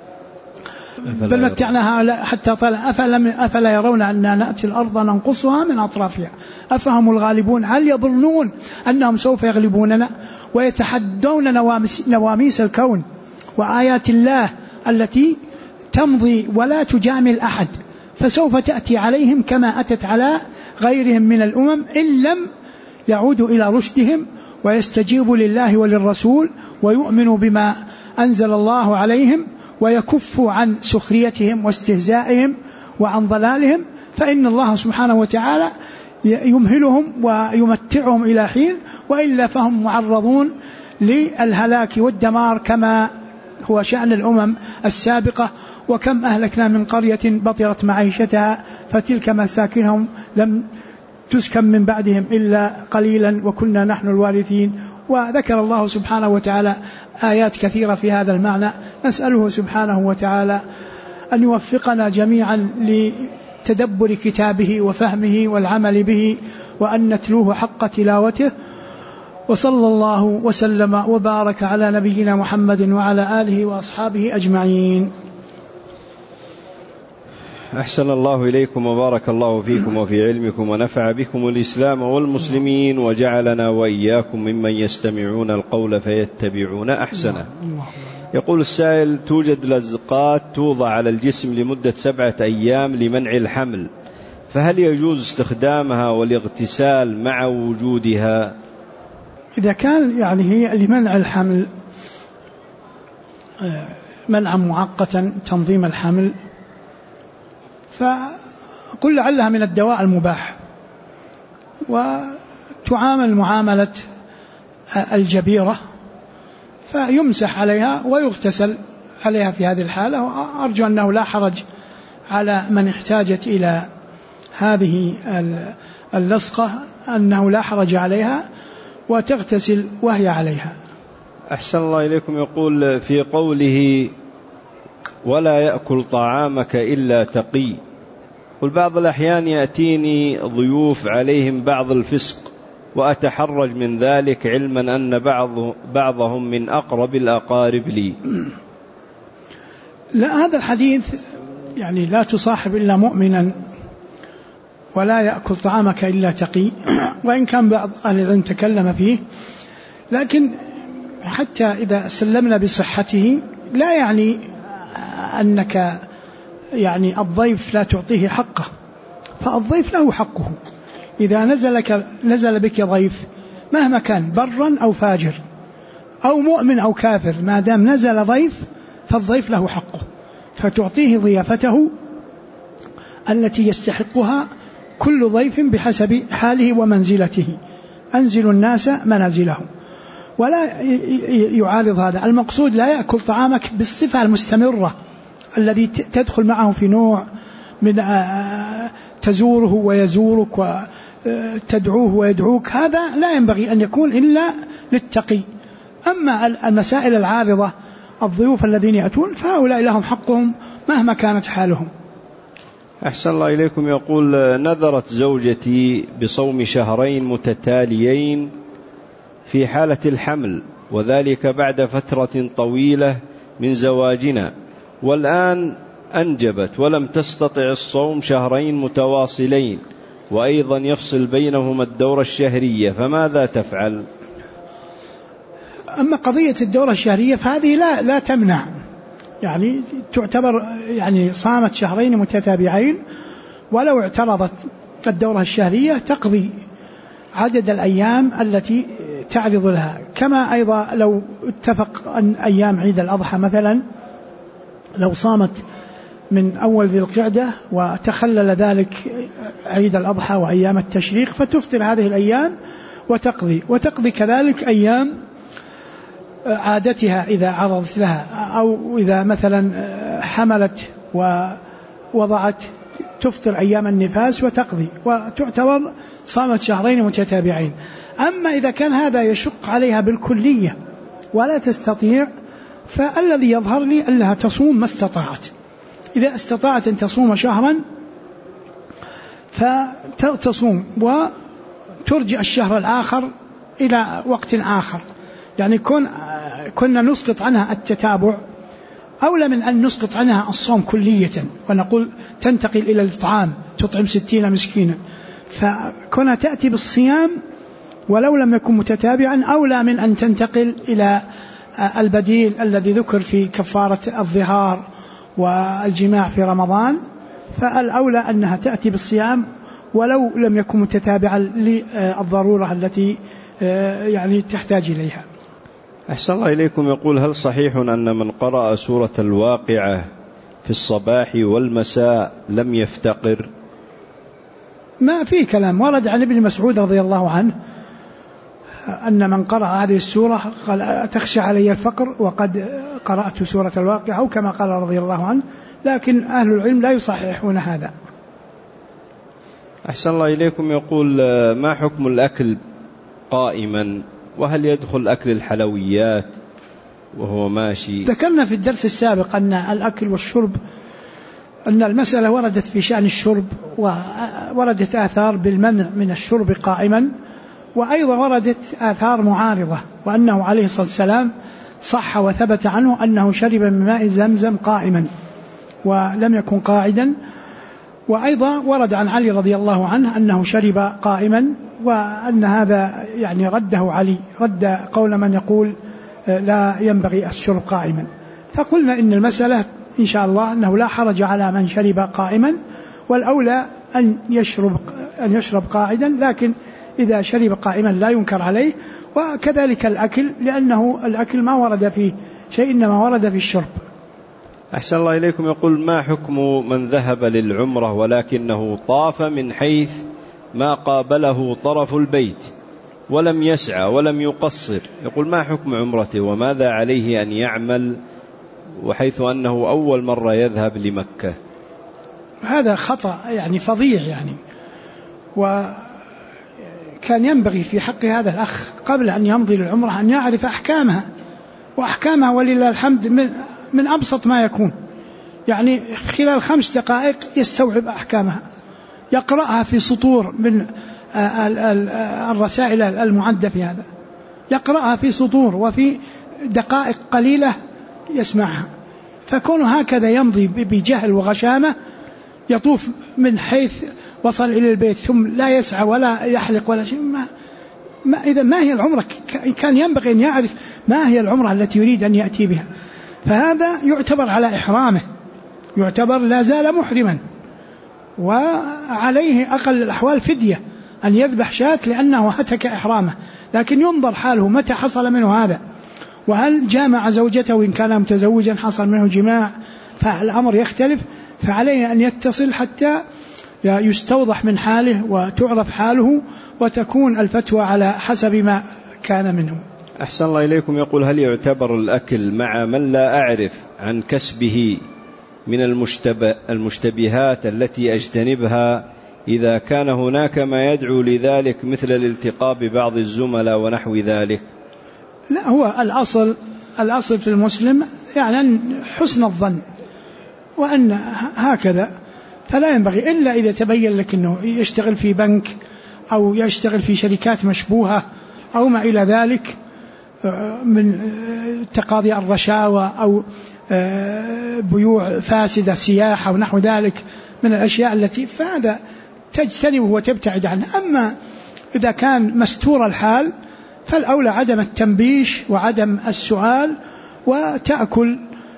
بل متعناها حتى طال. أفلا يرون أننا نأتي الأرض ننقصها من أطرافها أفهم الغالبون؟ هل يظنون أنهم سوف يغلبوننا ويتحدون نواميس الكون وآيات الله التي تمضي ولا تجامل أحد، فسوف تأتي عليهم كما أتت على غيرهم من الأمم إن لم يعودوا إلى رشدهم ويستجيبوا لله وللرسول ويؤمنوا بما أنزل الله عليهم ويكفوا عن سخريتهم واستهزائهم وعن ضلالهم، فإن الله سبحانه وتعالى يمهلهم ويمتعهم إلى حين، وإلا فهم معرضون للهلاك والدمار كما هو شأن الأمم السابقة. وكم أهلكنا من قرية بطرت معيشتها فتلك مساكنهم لم تسكن من بعدهم إلا قليلا وكنا نحن الوارثين. وذكر الله سبحانه وتعالى آيات كثيرة في هذا المعنى، نسأله سبحانه وتعالى أن يوفقنا جميعا لتدبر كتابه وفهمه والعمل به، وأن نتلوه حق تلاوته. وصلى الله وسلم وبارك على نبينا محمد وعلى آله وأصحابه أجمعين. أحسن الله إليكم وبارك الله فيكم وفي علمكم ونفع بكم الإسلام والمسلمين، وجعلنا وإياكم ممن يستمعون القول فيتبعون أحسنه. يقول السائل: توجد لزقات توضع على الجسم لمدة 7 أيام لمنع الحمل، فهل يجوز استخدامها والاغتسال مع وجودها؟ إذا كان يعني هي لمنع الحمل منعا مؤقتا تنظيم الحمل، فقل لعلها من الدواء المباح، وتعامل معاملة الجبيرة، فيمسح عليها ويغتسل عليها في هذه الحالة. وأرجو أنه لا حرج على من احتاجت إلى هذه اللصقة، أنه لا حرج عليها وتغتسل وهي عليها. أحسن الله إليكم. يقول في قوله: ولا يأكل طعامك إلا تقي، قل بعض الأحيان يأتيني ضيوف عليهم بعض الفسق وأتحرج من ذلك علما أن بعضهم من أقرب الأقارب لي. لا، هذا الحديث يعني لا تصاحب إلا مؤمنا ولا يأكل طعامك إلا تقي، وإن كان بعض أهل العلم تكلم فيه، لكن حتى إذا سلمنا بصحته لا يعني أنك يعني الضيف لا تعطيه حقه، فالضيف له حقه. إذا نزل بك ضيف مهما كان برا أو فاجر أو مؤمن أو كافر، ما دام نزل ضيف فالضيف له حقه، فتعطيه ضيافته التي يستحقها كل ضيف بحسب حاله ومنزلته. أنزل الناس منازلهم، ولا يعارض هذا. المقصود لا يأكل طعامك بالصفة المستمرة الذي تدخل معه في نوع من تزوره ويزورك وتدعوه ويدعوك، هذا لا ينبغي أن يكون إلا للتقي. أما المسائل العارضة، الضيوف الذين يأتون، فهؤلاء لهم حقهم مهما كانت حالهم. أحسن الله إليكم. يقول: نذرت زوجتي بصوم شهرين متتاليين في حالة الحمل، وذلك بعد فترة طويلة من زواجنا، والآن أنجبت ولم تستطع الصوم شهرين متواصلين، وأيضا يفصل بينهما الدورة الشهرية، فماذا تفعل؟ أما قضية الدورة الشهرية فهذه لا تمنع، يعني تعتبر يعني صامت شهرين متتابعين، ولو اعترضت الدورة الشهرية تقضي عدد الأيام التي تعرض لها. كما أيضا لو اتفق أن أيام عيد الأضحى مثلا، لو صامت من أول ذي القعدة وتخلل ذلك عيد الأضحى وأيام التشريق، فتفطر هذه الأيام وتقضي كذلك أيام عادتها إذا عرضت لها، أو إذا مثلا حملت ووضعت تفطر أيام النفاس وتقضي، وتعتبر صامت شهرين متتابعين. أما إذا كان هذا يشق عليها بالكلية ولا تستطيع، فالذي يظهر لي أنها تصوم ما استطاعت. إذا استطاعت أن تصوم شهرا فتصوم وترجع الشهر الآخر إلى وقت آخر. يعني كنا نسقط عنها التتابع أولى من أن نسقط عنها الصوم كلية ونقول تنتقل إلى الإطعام تطعم 60 مسكينا. فكنا تأتي بالصيام ولو لم يكن متتابعا أولى من أن تنتقل إلى البديل الذي ذكر في كفارة الظهار والجماع في رمضان. فالأولى أنها تأتي بالصيام ولو لم يكن متتابعا للضرورة التي يعني تحتاج إليها. أحسن الله إليكم. يقول: هل صحيح أن من قرأ سورة الواقعة في الصباح والمساء لم يفتقر؟ ما في كلام. ورد عن ابن مسعود رضي الله عنه أن من قرأ هذه السورة قال: تخشى علي الفقر وقد قرأت سورة الواقعة، أو كما قال رضي الله عنه، لكن أهل العلم لا يصححون هذا. أحسن الله إليكم. يقول: ما حكم الأكل قائما، وهل يدخل أكل الحلويات وهو ماشي؟ ذكرنا في الدرس السابق أن الأكل والشرب، أن المسألة وردت في شأن الشرب، ووردت آثار بالمنع من الشرب قائما، وأيضا وردت آثار معارضة، وأنه عليه الصلاة والسلام صح وثبت عنه أنه شرب من ماء زمزم قائما ولم يكن قاعدا. وأيضا ورد عن علي رضي الله عنه أنه شرب قائما، وأن هذا يعني رده علي، رد قول من يقول لا ينبغي الشرب قائما. فقلنا إن المسألة إن شاء الله أنه لا حرج على من شرب قائما، والأولى أن يشرب قاعدا، لكن إذا شرب قائما لا ينكر عليه. وكذلك الأكل، لأنه الأكل ما ورد فيه شيء إنما ورد في الشرب. أحسن الله إليكم. يقول: ما حكم من ذهب للعمرة ولكنه طاف من حيث ما قابله طرف البيت ولم يسعى ولم يقصر؟ يقول: ما حكم عمرته وماذا عليه أن يعمل، وحيث أنه أول مرة يذهب لمكة؟ هذا خطأ يعني فظيع يعني، وكان ينبغي في حق هذا الأخ قبل أن يمضي للعمرة أن يعرف أحكامها ولله الحمد من أبسط ما يكون، يعني خلال 5 دقائق يستوعب أحكامها. يقرأها في سطور من الرسائل المعدة في هذا، يقرأها في سطور وفي دقائق قليلة يسمعها. فكون هكذا يمضي بجهل وغشامة، يطوف من حيث وصل إلى البيت ثم لا يسعى ولا يحلق ولا شيء، إذا ما هي العمرة؟ كان ينبغي أن يعرف ما هي العمرة التي يريد أن يأتي بها. فهذا يعتبر على إحرامه، يعتبر لا زال محرما، وعليه أقل الأحوال فدية أن يذبح شاة لأنه هتك إحرامه. لكن ينظر حاله متى حصل منه هذا، وهل جامع زوجته إن كان متزوجا حصل منه جماع، فالأمر يختلف. فعليه أن يتصل حتى يستوضح من حاله وتعرف حاله وتكون الفتوى على حسب ما كان منه. أحسن الله إليكم. يقول: هل يعتبر الأكل مع من لا أعرف عن كسبه من المشتبهات التي أجتنبها إذا كان هناك ما يدعو لذلك مثل الالتقاء ببعض الزملاء ونحو ذلك؟ لا، هو الأصل في المسلم يعني حسن الظن، وأن هكذا، فلا ينبغي إلا إذا تبين لك أنه يشتغل في بنك أو يشتغل في شركات مشبوهة أو ما إلى ذلك من تقاضي الرشاوى أو بيوع فاسدة، سياحة ونحو ذلك من الأشياء التي فهذا تجتنبه وتبتعد عنه. أما إذا كان مستور الحال فالأولى عدم التنبيش وعدم السؤال وتأكل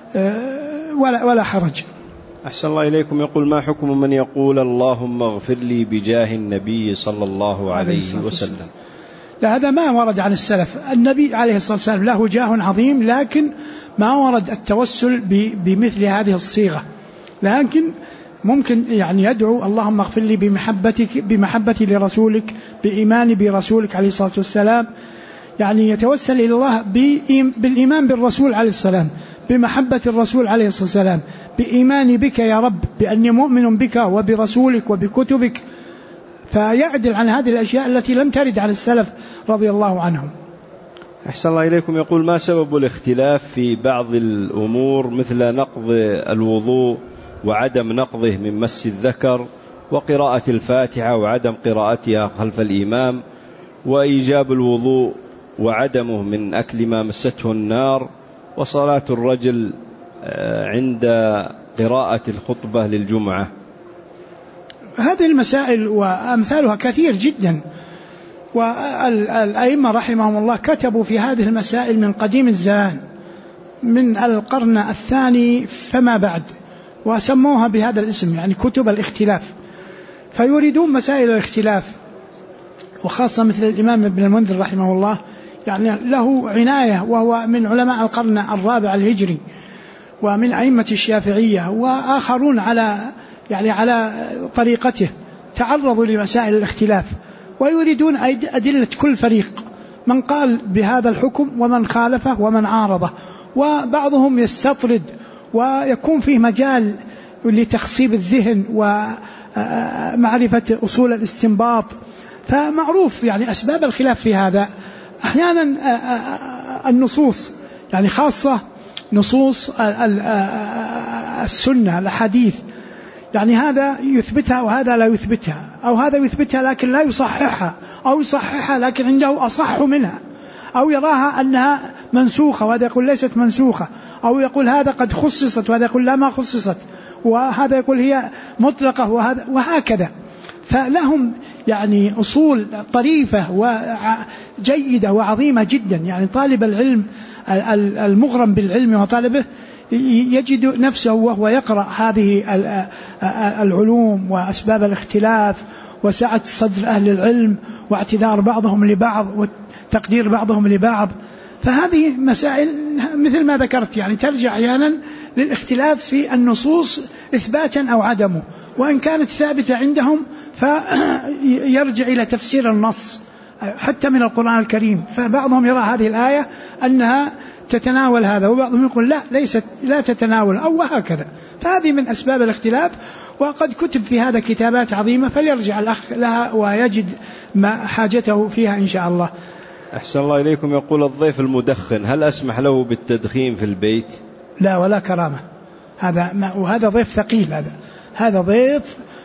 ولا حرج. أحسن الله إليكم. يقول: ما حكم من يقول اللهم اغفر لي بجاه النبي صلى الله عليه وسلم؟ لا، هذا ما ورد عن السلف. النبي عليه الصلاة والسلام له جاه عظيم، لكن ما ورد التوسل بمثل هذه الصيغة. لكن ممكن يعني يدعو اللهم اغفر لي بمحبتي لرسولك، بإيماني برسولك عليه الصلاة والسلام، يعني يتوسل إلى الله بالإيمان بالرسول عليه السلام، بمحبة الرسول عليه الصلاة والسلام، بإيماني بك يا رب، بأني مؤمن بك وبرسولك وبكتبك، فيعدل عن هذه الأشياء التي لم ترد عن السلف رضي الله عنهم. أحسن الله إليكم. يقول: ما سبب الاختلاف في بعض الأمور مثل نقض الوضوء وعدم نقضه من مس الذكر، وقراءة الفاتحة وعدم قراءتها خلف الإمام، وإيجاب الوضوء وعدمه من أكل ما مسته النار، وصلاة الرجل عند قراءة الخطبة للجمعة؟ هذه المسائل وأمثالها كثير جدا، والأئمة رحمهم الله كتبوا في هذه المسائل من قديم الزمان، من القرن الثاني فما بعد، وسموها بهذا الاسم، يعني كتب الاختلاف. فيريدون مسائل الاختلاف، وخاصة مثل الإمام ابن المنذر رحمه الله، يعني له عناية، وهو من علماء القرن الرابع الهجري ومن أئمة الشافعية، وآخرون على طريقته تعرضوا لمسائل الاختلاف، ويريدون أدلة كل فريق، من قال بهذا الحكم ومن خالفه ومن عارضه، وبعضهم يستطرد ويكون فيه مجال لتخصيب الذهن ومعرفة أصول الاستنباط. فمعروف يعني أسباب الخلاف في هذا. أحيانا النصوص، يعني خاصة نصوص السنة الحديث، يعني هذا يثبتها وهذا لا يثبتها، أو هذا يثبتها لكن لا يصححها، أو يصححها لكن عنده أصح منها، أو يراها أنها منسوخة وهذا يقول ليست منسوخة، أو يقول هذا قد خصصت وهذا يقول لا ما خصصت، وهذا يقول هي مطلقة وهكذا. فلهم يعني أصول طريفة وجيدة وعظيمة جدا. يعني طالب العلم المغرم بالعلم وطالبه يجد نفسه وهو يقرأ هذه العلوم وأسباب الاختلاف وسعة صدر أهل العلم واعتذار بعضهم لبعض وتقدير بعضهم لبعض. فهذه مسائل مثل ما ذكرت يعني ترجع أحيانا للاختلاف في النصوص إثباتا أو عدمه، وإن كانت ثابتة عندهم فيرجع إلى تفسير النص حتى من القرآن الكريم. فبعضهم يرى هذه الآية أنها تتناول هذا، وبعضهم يقول لا تتناول، أو وهكذا. فهذه من أسباب الاختلاف، وقد كتب في هذا كتابات عظيمة، فليرجع الأخ لها ويجد ما حاجته فيها إن شاء الله. أحسن الله إليكم. يقول: الضيف المدخن هل أسمح له بالتدخين في البيت؟ لا، ولا كرامة. وهذا ضيف ثقيل، هذا ضيف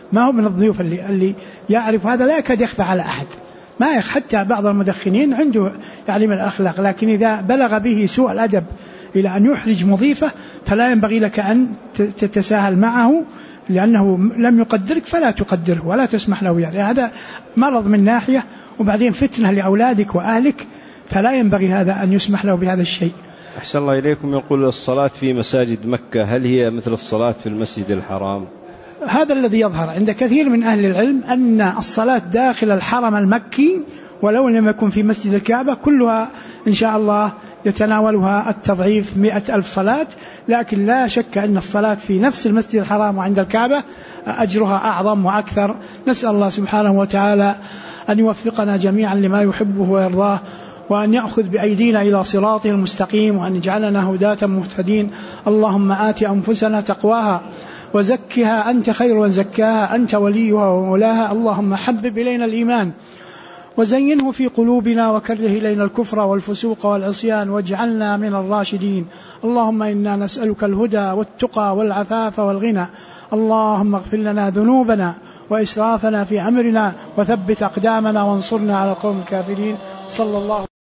ما هو من الضيوف اللي يعرف هذا لا يكاد يخفى على أحد، ما حتى بعض المدخنين عنده يعني من الأخلاق، لكن إذا بلغ به سوء الأدب إلى أن يحرج مضيفه فلا ينبغي لك أن تتساهل معه، لأنه لم يقدرك فلا تقدره ولا تسمح له. يعني هذا مرض من ناحية، وبعدين فتنة لأولادك وأهلك، فلا ينبغي هذا أن يسمح له بهذا الشيء. أحسن الله إليكم. يقول الصلاة في مساجد مكة هل هي مثل الصلاة في المسجد الحرام؟ هذا الذي يظهر عند كثير من أهل العلم أن الصلاة داخل الحرم المكي ولو لم يكن في مسجد الكعبة كلها إن شاء الله يتناولها التضعيف 100,000 صلاة، لكن لا شك أن الصلاة في نفس المسجد الحرام وعند الكعبة أجرها أعظم وأكثر. نسأل الله سبحانه وتعالى أن يوفقنا جميعا لما يحبه ويرضاه، وأن يأخذ بأيدينا إلى صراطه المستقيم، وأن يجعلنا هداة مهتدين. اللهم آت أنفسنا تقواها وزكها أنت خير من زكاها، أنت وليها ومولاها. اللهم حبب إلينا الإيمان وزينه في قلوبنا وكره إلينا الكفر والفسوق والعصيان واجعلنا من الراشدين. اللهم إنا نسألك الهدى والتقى والعفاف والغنى. اللهم اغفر لنا ذنوبنا وإسرافنا في أمرنا وثبت أقدامنا وانصرنا على القوم الكافرين. صلى الله